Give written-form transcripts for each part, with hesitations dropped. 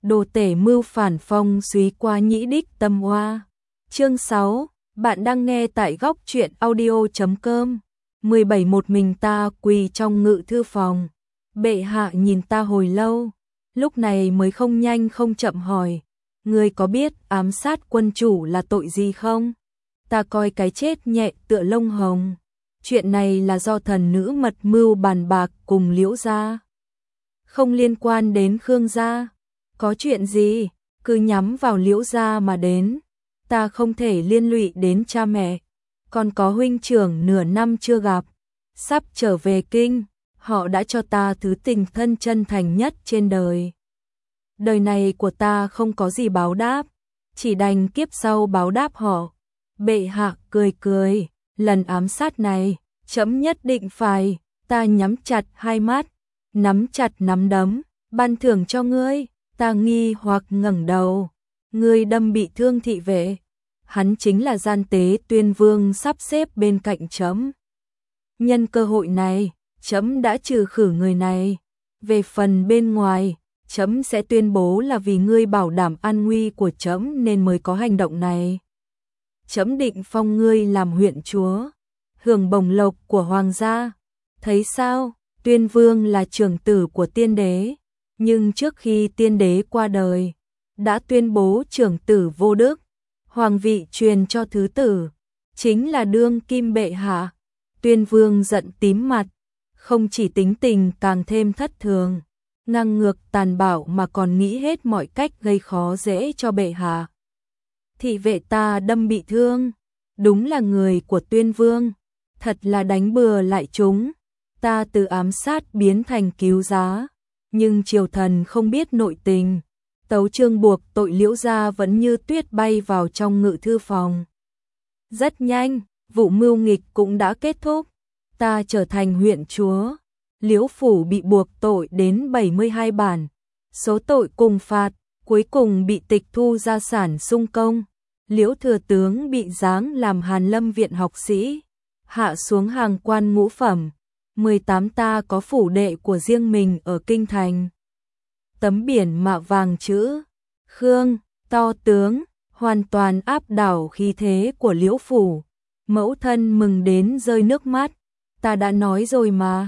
đồ tể mưu phản phong suý qua nhĩ đích tâm hoa. Chương 6, bạn đang nghe tại góc truyện audio.com. 17 Một mình ta quỳ trong ngự thư phòng. Bệ hạ nhìn ta hồi lâu, lúc này mới không nhanh không chậm hỏi, ngươi có biết ám sát quân chủ là tội gì không? Ta coi cái chết nhẹ tựa lông hồng. Chuyện này là do thần nữ mật mưu bàn bạc cùng Liễu gia, không liên quan đến Khương gia. Có chuyện gì, cứ nhắm vào Liễu gia mà đến. Ta không thể liên lụy đến cha mẹ, còn có huynh trưởng nửa năm chưa gặp, sắp trở về kinh, họ đã cho ta thứ tình thân chân thành nhất trên đời. Đời này của ta không có gì báo đáp, chỉ đành kiếp sau báo đáp họ. Bệ hạ cười cười, lần ám sát này, trẫm nhất định phải. Ta nhắm chặt hai mắt, nắm chặt nắm đấm, ban thưởng cho ngươi. Ta nghi hoặc ngẩng đầu, ngươi đâm bị thương thị vệ, hắn chính là gian tế Tuyên Vương sắp xếp bên cạnh trẫm. Nhân cơ hội này, trẫm đã trừ khử người này. Về phần bên ngoài, trẫm sẽ tuyên bố là vì ngươi bảo đảm an nguy của trẫm nên mới có hành động này. Trẫm định phong ngươi làm huyện chúa, hưởng bổng lộc của hoàng gia. Thấy sao, Tuyên Vương là trưởng tử của tiên đế, nhưng trước khi tiên đế qua đời, đã tuyên bố trưởng tử vô đức, hoàng vị truyền cho thứ tử, chính là đương kim bệ hạ. Tuyên Vương giận tím mặt, không chỉ tính tình càng thêm thất thường, ngang ngược tàn bạo mà còn nghĩ hết mọi cách gây khó dễ cho bệ hạ. Thị vệ ta đâm bị thương, đúng là người của Tuyên Vương, thật là đánh bừa lại chúng. Ta từ ám sát biến thành cứu giá, nhưng triều thần không biết nội tình. Tấu chương buộc tội Liễu gia vẫn như tuyết bay vào trong ngự thư phòng. Rất nhanh, vụ mưu nghịch cũng đã kết thúc. Ta trở thành huyện chúa. Liễu phủ bị buộc tội đến 72 bản. Số tội cùng phạt, cuối cùng bị tịch thu gia sản sung công. Liễu thừa tướng bị giáng làm Hàn Lâm viện học sĩ, hạ xuống hàng quan ngũ phẩm. 18 ta có phủ đệ của riêng mình ở kinh thành. Tấm biển mạ vàng chữ Khương, to tướng, hoàn toàn áp đảo khí thế của Liễu phủ. Mẫu thân mừng đến rơi nước mắt. Ta đã nói rồi mà,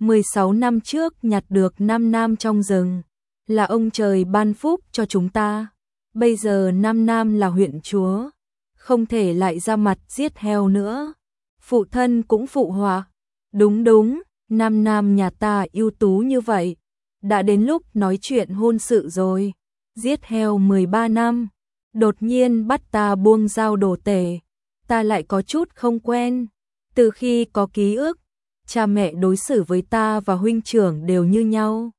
16 năm trước nhặt được 5 nam trong rừng, là ông trời ban phúc cho chúng ta. Bây giờ 5 nam là huyện chúa, không thể lại ra mặt giết heo nữa. Phụ thân cũng phụ họa. Đúng đúng, 5 nam nhà ta ưu tú như vậy, đã đến lúc nói chuyện hôn sự rồi. Giết heo 13 năm, đột nhiên bắt ta buông dao đồ tể, ta lại có chút không quen. Từ khi có ký ức, cha mẹ đối xử với ta và huynh trưởng đều như nhau.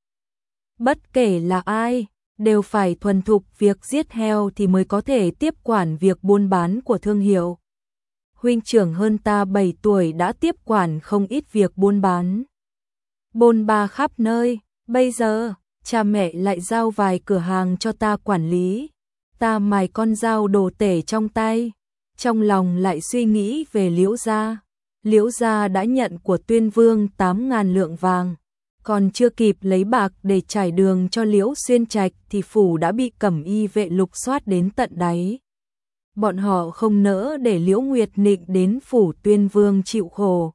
Bất kể là ai, đều phải thuần thục việc giết heo thì mới có thể tiếp quản việc buôn bán của thương hiệu. Huynh trưởng hơn ta 7 tuổi đã tiếp quản không ít việc buôn bán, bôn ba khắp nơi. Bây giờ, cha mẹ lại giao vài cửa hàng cho ta quản lý. Ta mài con dao đồ tể trong tay, trong lòng lại suy nghĩ về Liễu gia. Liễu gia đã nhận của Tuyên Vương 8.000 lượng vàng, còn chưa kịp lấy bạc để trải đường cho Liễu Xuyên Trạch thì phủ đã bị Cẩm Y vệ lục soát đến tận đáy. Bọn họ không nỡ để Liễu Nguyệt Nịnh đến phủ Tuyên Vương chịu khổ,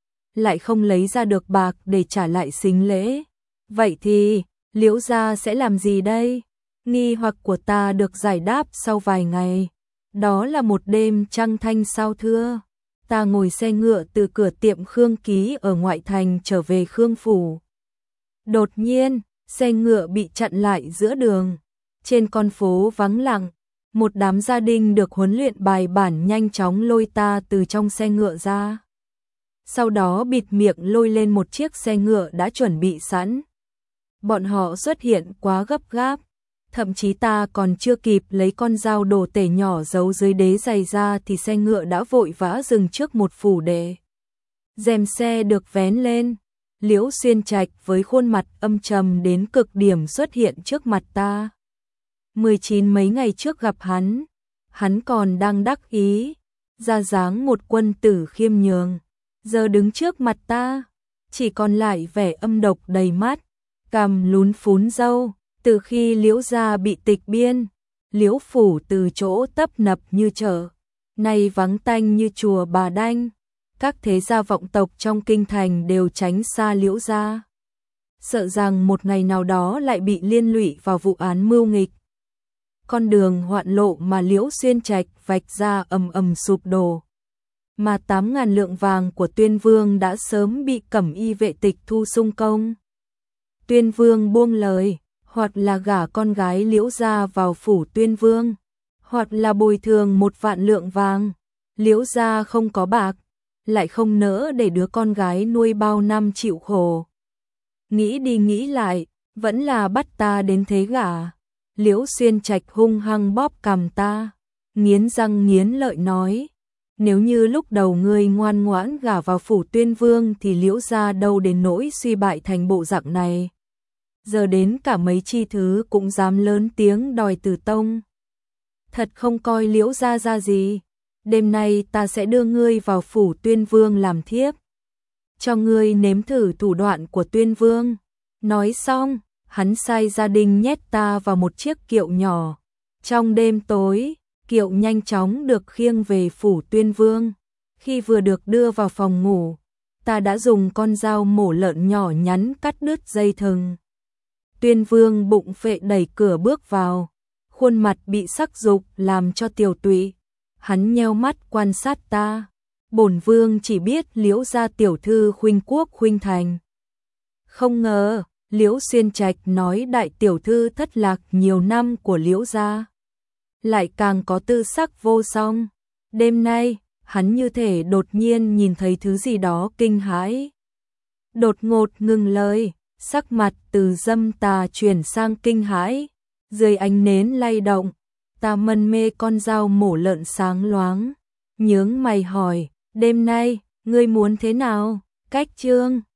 lại không lấy ra được bạc để trả lại sính lễ. Vậy thì, Liễu gia sẽ làm gì đây? Nghi hoặc của ta được giải đáp sau vài ngày. Đó là một đêm trăng thanh sao thưa. Ta ngồi xe ngựa từ cửa tiệm Khương Ký ở ngoại thành trở về Khương phủ. Đột nhiên, xe ngựa bị chặn lại giữa đường. Trên con phố vắng lặng, một đám gia đình được huấn luyện bài bản nhanh chóng lôi ta từ trong xe ngựa ra. Sau đó bịt miệng lôi lên một chiếc xe ngựa đã chuẩn bị sẵn. Bọn họ xuất hiện quá gấp gáp, thậm chí ta còn chưa kịp lấy con dao đồ tể nhỏ giấu dưới đế giày ra thì xe ngựa đã vội vã dừng trước một phủ đệ. Rèm xe được vén lên, Liễu Xuyên Trạch với khuôn mặt âm trầm đến cực điểm xuất hiện trước mặt ta. 19 mấy ngày trước gặp hắn còn đang đắc ý, ra dáng một quân tử khiêm nhường, giờ đứng trước mặt ta, chỉ còn lại vẻ âm độc đầy mắt, cằm lún phún râu, Từ khi Liễu gia bị tịch biên, Liễu phủ từ chỗ tấp nập như chợ, nay vắng tanh như chùa Bà Đanh, các thế gia vọng tộc trong kinh thành đều tránh xa Liễu gia, sợ rằng một ngày nào đó lại bị liên lụy vào vụ án mưu nghịch. Con đường hoạn lộ mà Liễu Xuyên Trạch vạch ra ầm ầm sụp đổ, mà 8.000 lượng vàng của Tuyên Vương đã sớm bị Cẩm Y vệ tịch thu sung công. Tuyên Vương buông lời, hoặc là gả con gái Liễu gia vào phủ Tuyên Vương, hoặc là bồi thường 1 vạn lượng vàng. Liễu gia không có bạc, lại không nỡ để đứa con gái nuôi bao năm chịu khổ. Nghĩ đi nghĩ lại, vẫn là bắt ta đến thế gả. Liễu Xuyên Trạch hung hăng bóp cằm ta, nghiến răng nghiến lợi nói, nếu như lúc đầu ngươi ngoan ngoãn gả vào phủ Tuyên Vương thì Liễu gia đâu đến nỗi suy bại thành bộ dạng này. Giờ đến cả mấy chi thứ cũng dám lớn tiếng đòi từ tông. Thật không coi Liễu gia ra gì. Đêm nay ta sẽ đưa ngươi vào phủ Tuyên Vương làm thiếp, cho ngươi nếm thử thủ đoạn của Tuyên Vương. Nói xong, hắn sai gia đình nhét ta vào một chiếc kiệu nhỏ. Trong đêm tối, kiệu nhanh chóng được khiêng về phủ Tuyên Vương. Khi vừa được đưa vào phòng ngủ, ta đã dùng con dao mổ lợn nhỏ nhắn cắt đứt dây thừng. Tuyên Vương bụng phệ đẩy cửa bước vào, khuôn mặt bị sắc dục làm cho tiều tụy. Hắn nheo mắt quan sát ta. Bổn vương chỉ biết Liễu gia tiểu thư khuynh quốc khuynh thành. Không ngờ, Liễu Xuyên Trạch nói đại tiểu thư thất lạc nhiều năm của Liễu gia lại càng có tư sắc vô song. Đêm nay, hắn như thể đột nhiên nhìn thấy thứ gì đó kinh hãi. Đột ngột ngừng lời, sắc mặt từ dâm tà chuyển sang kinh hãi. Dưới ánh nến lay động, ta mân mê con dao mổ lợn sáng loáng, nhướng mày hỏi, đêm nay, ngươi muốn thế nào? Cách chương